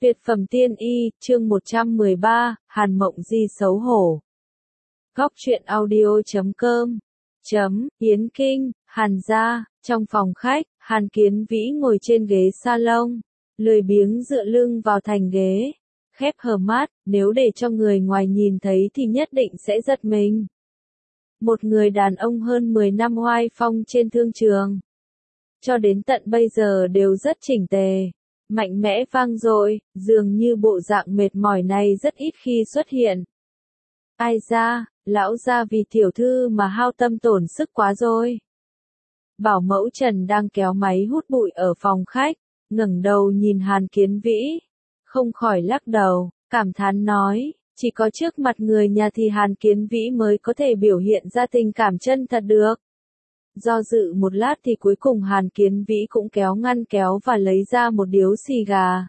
Tuyệt phẩm tiên y, chương 113, Hàn Mộng Di xấu hổ. Góc truyện audio.com Yến Kinh, Hàn gia, trong phòng khách, Hàn Kiến Vĩ ngồi trên ghế salon, lười biếng dựa lưng vào thành ghế, khép hờ mắt, nếu để cho người ngoài nhìn thấy thì nhất định sẽ giật mình. Một người đàn ông hơn 10 năm oai phong trên thương trường. Cho đến tận bây giờ đều rất chỉnh tề, mạnh mẽ vang dội, dường như bộ dạng mệt mỏi này rất ít khi xuất hiện. Ai ra, lão gia vì tiểu thư mà hao tâm tổn sức quá rồi. Bảo mẫu Trần đang kéo máy hút bụi ở phòng khách, ngẩng đầu nhìn Hàn Kiến Vĩ, không khỏi lắc đầu, cảm thán nói, chỉ có trước mặt người nhà thì Hàn Kiến Vĩ mới có thể biểu hiện ra tình cảm chân thật được. Do dự một lát thì cuối cùng Hàn Kiến Vĩ cũng kéo ngăn kéo và lấy ra một điếu xì gà.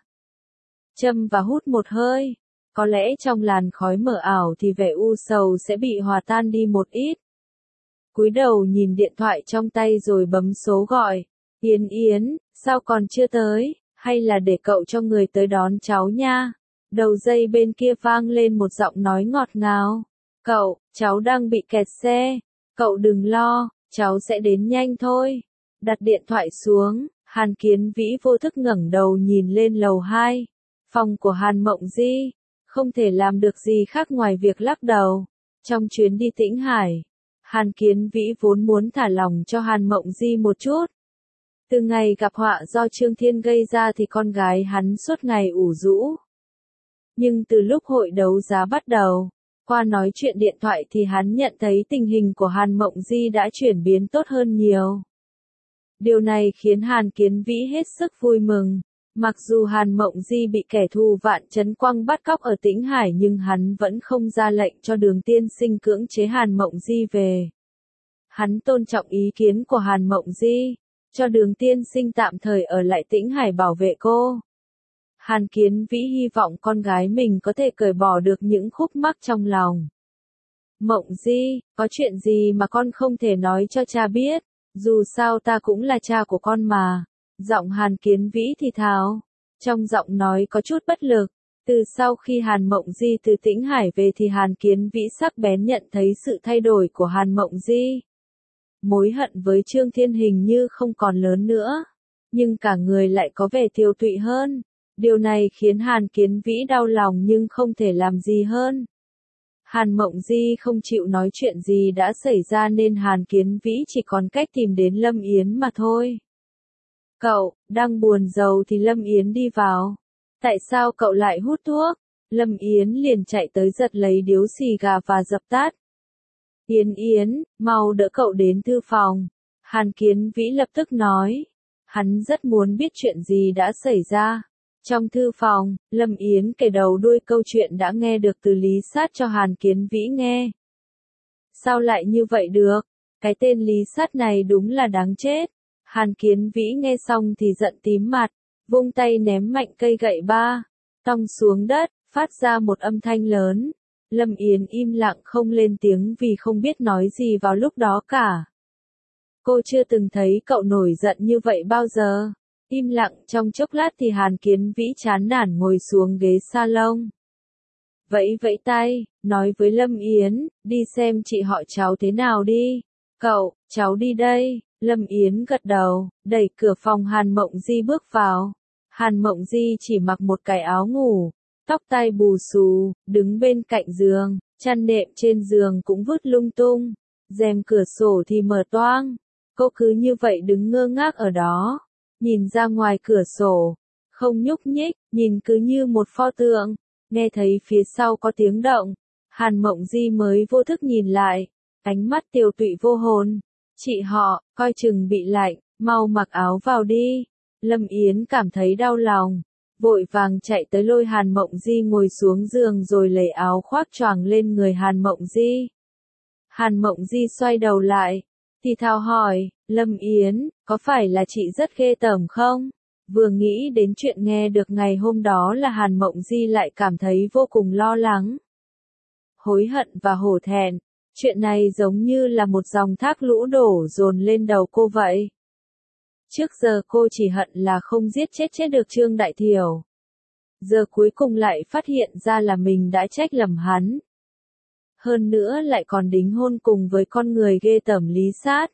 Châm và hút một hơi. Có lẽ trong làn khói mờ ảo thì vẻ u sầu sẽ bị hòa tan đi một ít. Cúi đầu nhìn điện thoại trong tay rồi bấm số gọi. Yến Yến, sao còn chưa tới, hay là để cậu cho người tới đón cháu nha. Đầu dây bên kia vang lên một giọng nói ngọt ngào. Cậu, cháu đang bị kẹt xe. Cậu đừng lo. Cháu sẽ đến nhanh thôi. Đặt điện thoại xuống, Hàn Kiến Vĩ vô thức ngẩng đầu nhìn lên lầu 2. Phòng của Hàn Mộng Di. Không thể làm được gì khác ngoài việc lắc đầu. Trong chuyến đi Tĩnh Hải, Hàn Kiến Vĩ vốn muốn thả lỏng cho Hàn Mộng Di một chút. Từ ngày gặp họa do Trương Thiên gây ra thì con gái hắn suốt ngày ủ rũ. Nhưng từ lúc hội đấu giá bắt đầu, qua nói chuyện điện thoại thì hắn nhận thấy tình hình của Hàn Mộng Di đã chuyển biến tốt hơn nhiều. Điều này khiến Hàn Kiến Vĩ hết sức vui mừng. Mặc dù Hàn Mộng Di bị kẻ thù Vạn Chấn Quang bắt cóc ở Tĩnh Hải nhưng hắn vẫn không ra lệnh cho Đường tiên sinh cưỡng chế Hàn Mộng Di về. Hắn tôn trọng ý kiến của Hàn Mộng Di, cho Đường tiên sinh tạm thời ở lại Tĩnh Hải bảo vệ cô. Hàn Kiến Vĩ hy vọng con gái mình có thể cởi bỏ được những khúc mắc trong lòng. Mộng Di, có chuyện gì mà con không thể nói cho cha biết, dù sao ta cũng là cha của con mà. Giọng Hàn Kiến Vĩ thì thào, trong giọng nói có chút bất lực. Từ sau khi Hàn Mộng Di từ Tĩnh Hải về thì Hàn Kiến Vĩ sắc bén nhận thấy sự thay đổi của Hàn Mộng Di. Mối hận với Trương Thiên hình như không còn lớn nữa, nhưng cả người lại có vẻ tiều tụy hơn. Điều này khiến Hàn Kiến Vĩ đau lòng nhưng không thể làm gì hơn. Hàn Mộng Di không chịu nói chuyện gì đã xảy ra nên Hàn Kiến Vĩ chỉ còn cách tìm đến Lâm Yến mà thôi. Cậu, đang buồn rầu thì Lâm Yến đi vào. Tại sao cậu lại hút thuốc? Lâm Yến liền chạy tới giật lấy điếu xì gà và dập tắt. Yến Yến, mau đỡ cậu đến thư phòng. Hàn Kiến Vĩ lập tức nói. Hắn rất muốn biết chuyện gì đã xảy ra. Trong thư phòng, Lâm Yến kể đầu đuôi câu chuyện đã nghe được từ Lý Sát cho Hàn Kiến Vĩ nghe. Sao lại như vậy được? Cái tên Lý Sát này đúng là đáng chết. Hàn Kiến Vĩ nghe xong thì giận tím mặt, vung tay ném mạnh cây gậy ba, tong xuống đất, phát ra một âm thanh lớn. Lâm Yến im lặng không lên tiếng vì không biết nói gì vào lúc đó cả. Cô chưa từng thấy cậu nổi giận như vậy bao giờ. Im lặng trong chốc lát thì Hàn Kiến Vĩ chán nản ngồi xuống ghế salon. Vẫy vẫy tay, nói với Lâm Yến, đi xem chị họ cháu thế nào đi. Cậu, cháu đi đây. Lâm Yến gật đầu, đẩy cửa phòng Hàn Mộng Di bước vào. Hàn Mộng Di chỉ mặc một cái áo ngủ, tóc tai bù xù, đứng bên cạnh giường, chăn nệm trên giường cũng vứt lung tung, rèm cửa sổ thì mở toang. Cô cứ như vậy đứng ngơ ngác ở đó, nhìn ra ngoài cửa sổ, không nhúc nhích, nhìn cứ như một pho tượng. Nghe thấy phía sau có tiếng động, Hàn Mộng Di mới vô thức nhìn lại, ánh mắt tiều tụy vô hồn. Chị họ, coi chừng bị lạnh, mau mặc áo vào đi. Lâm Yến cảm thấy đau lòng, vội vàng chạy tới lôi Hàn Mộng Di ngồi xuống giường rồi lấy áo khoác choàng lên người Hàn Mộng Di. Hàn Mộng Di xoay đầu lại, thì thào hỏi, Lâm Yến, có phải là chị rất ghê tởm không? Vừa nghĩ đến chuyện nghe được ngày hôm đó là Hàn Mộng Di lại cảm thấy vô cùng lo lắng. Hối hận và hổ thẹn. Chuyện này giống như là một dòng thác lũ đổ dồn lên đầu cô vậy. Trước giờ cô chỉ hận là không giết chết được Trương Đại Thiểu. giờ cuối cùng lại phát hiện ra là mình đã trách lầm hắn. Hơn nữa lại còn đính hôn cùng với con người ghê tởm Lý Sát.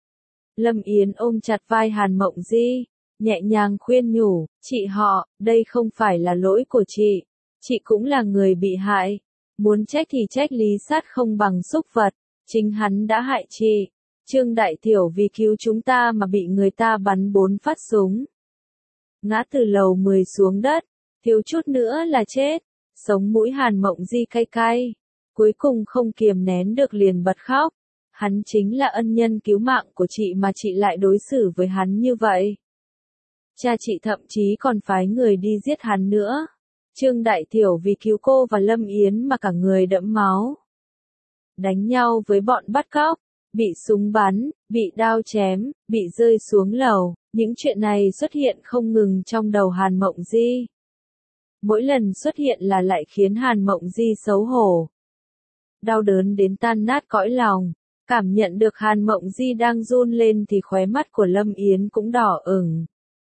Lâm Yến ôm chặt vai Hàn Mộng Di, nhẹ nhàng khuyên nhủ, chị họ, đây không phải là lỗi của chị cũng là người bị hại. Muốn trách thì trách Lý Sát không bằng súc vật, chính hắn đã hại chị. Trương Đại Thiểu vì cứu chúng ta mà bị người ta bắn 4 phát súng. Ngã từ lầu 10 xuống đất, thiếu chút nữa là chết. Sống mũi Hàn Mộng Di cay cay, cuối cùng không kiềm nén được liền bật khóc. Hắn chính là ân nhân cứu mạng của chị mà chị lại đối xử với hắn như vậy. Cha chị thậm chí còn phái người đi giết hắn nữa. Trương Đại Thiểu vì cứu cô và Lâm Yến mà cả người đẫm máu. Đánh nhau với bọn bắt cóc, bị súng bắn, bị đao chém, bị rơi xuống lầu, những chuyện này xuất hiện không ngừng trong đầu Hàn Mộng Di. Mỗi lần xuất hiện là lại khiến Hàn Mộng Di xấu hổ. Đau đớn đến tan nát cõi lòng, cảm nhận được Hàn Mộng Di đang run lên thì khóe mắt của Lâm Yến cũng đỏ ửng.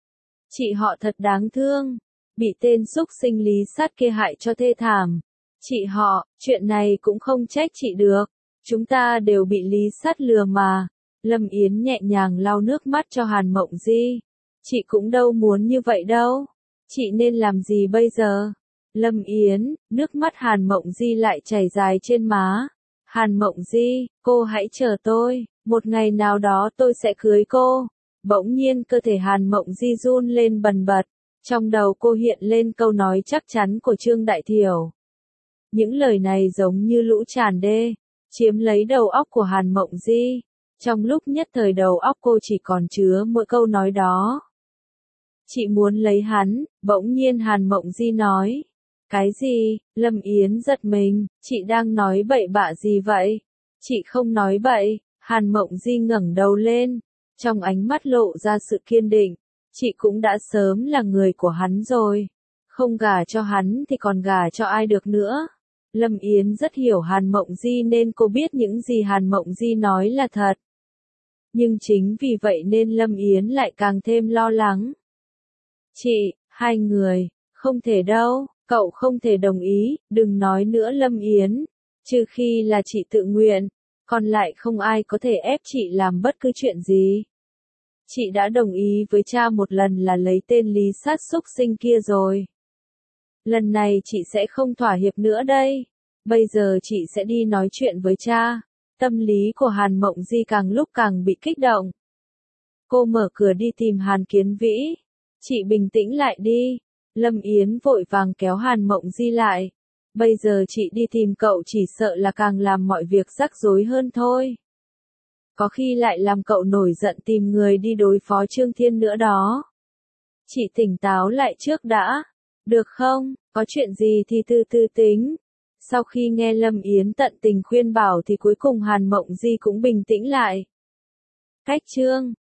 Chị họ thật đáng thương, bị tên xúc sinh Lý Sát kia hại cho thê thảm. Chị họ, chuyện này cũng không trách chị được. Chúng ta đều bị Lý Sát lừa mà. Lâm Yến nhẹ nhàng lau nước mắt cho Hàn Mộng Di. Chị cũng đâu muốn như vậy đâu. Chị nên làm gì bây giờ? Lâm Yến, nước mắt Hàn Mộng Di lại chảy dài trên má. Hàn Mộng Di, cô hãy chờ tôi. Một ngày nào đó tôi sẽ cưới cô. Bỗng nhiên cơ thể Hàn Mộng Di run lên bần bật. Trong đầu cô hiện lên câu nói chắc chắn của Trương Đại Thiểu. Những lời này giống như lũ tràn đê, chiếm lấy đầu óc của Hàn Mộng Di. Trong lúc nhất thời đầu óc cô chỉ còn chứa mỗi câu nói đó. Chị muốn lấy hắn, bỗng nhiên Hàn Mộng Di nói. Cái gì? Lâm Yến giật mình, chị đang nói bậy bạ gì vậy? Chị không nói bậy. Hàn Mộng Di ngẩng đầu lên, trong ánh mắt lộ ra sự kiên định. Chị cũng đã sớm là người của hắn rồi. Không gả cho hắn thì còn gả cho ai được nữa. Lâm Yến rất hiểu Hàn Mộng Di nên cô biết những gì Hàn Mộng Di nói là thật. Nhưng chính vì vậy nên Lâm Yến lại càng thêm lo lắng. Chị, hai người, không thể đâu, cậu không thể đồng ý, đừng nói nữa Lâm Yến. Trừ khi là chị tự nguyện, còn lại không ai có thể ép chị làm bất cứ chuyện gì. Chị đã đồng ý với cha một lần là lấy tên Lý Sát xúc sinh kia rồi. Lần này chị sẽ không thỏa hiệp nữa đây. Bây giờ chị sẽ đi nói chuyện với cha. Tâm lý của Hàn Mộng Di càng lúc càng bị kích động. Cô mở cửa đi tìm Hàn Kiến Vĩ. Chị bình tĩnh lại đi. Lâm Yến vội vàng kéo Hàn Mộng Di lại. Bây giờ chị đi tìm cậu chỉ sợ là càng làm mọi việc rắc rối hơn thôi. Có khi lại làm cậu nổi giận tìm người đi đối phó Trương Thiên nữa đó. Chị tỉnh táo lại trước đã. Được không? Có chuyện gì thì từ từ tính. Sau khi nghe Lâm Yến tận tình khuyên bảo thì cuối cùng Hàn Mộng Di cũng bình tĩnh lại. Cách chương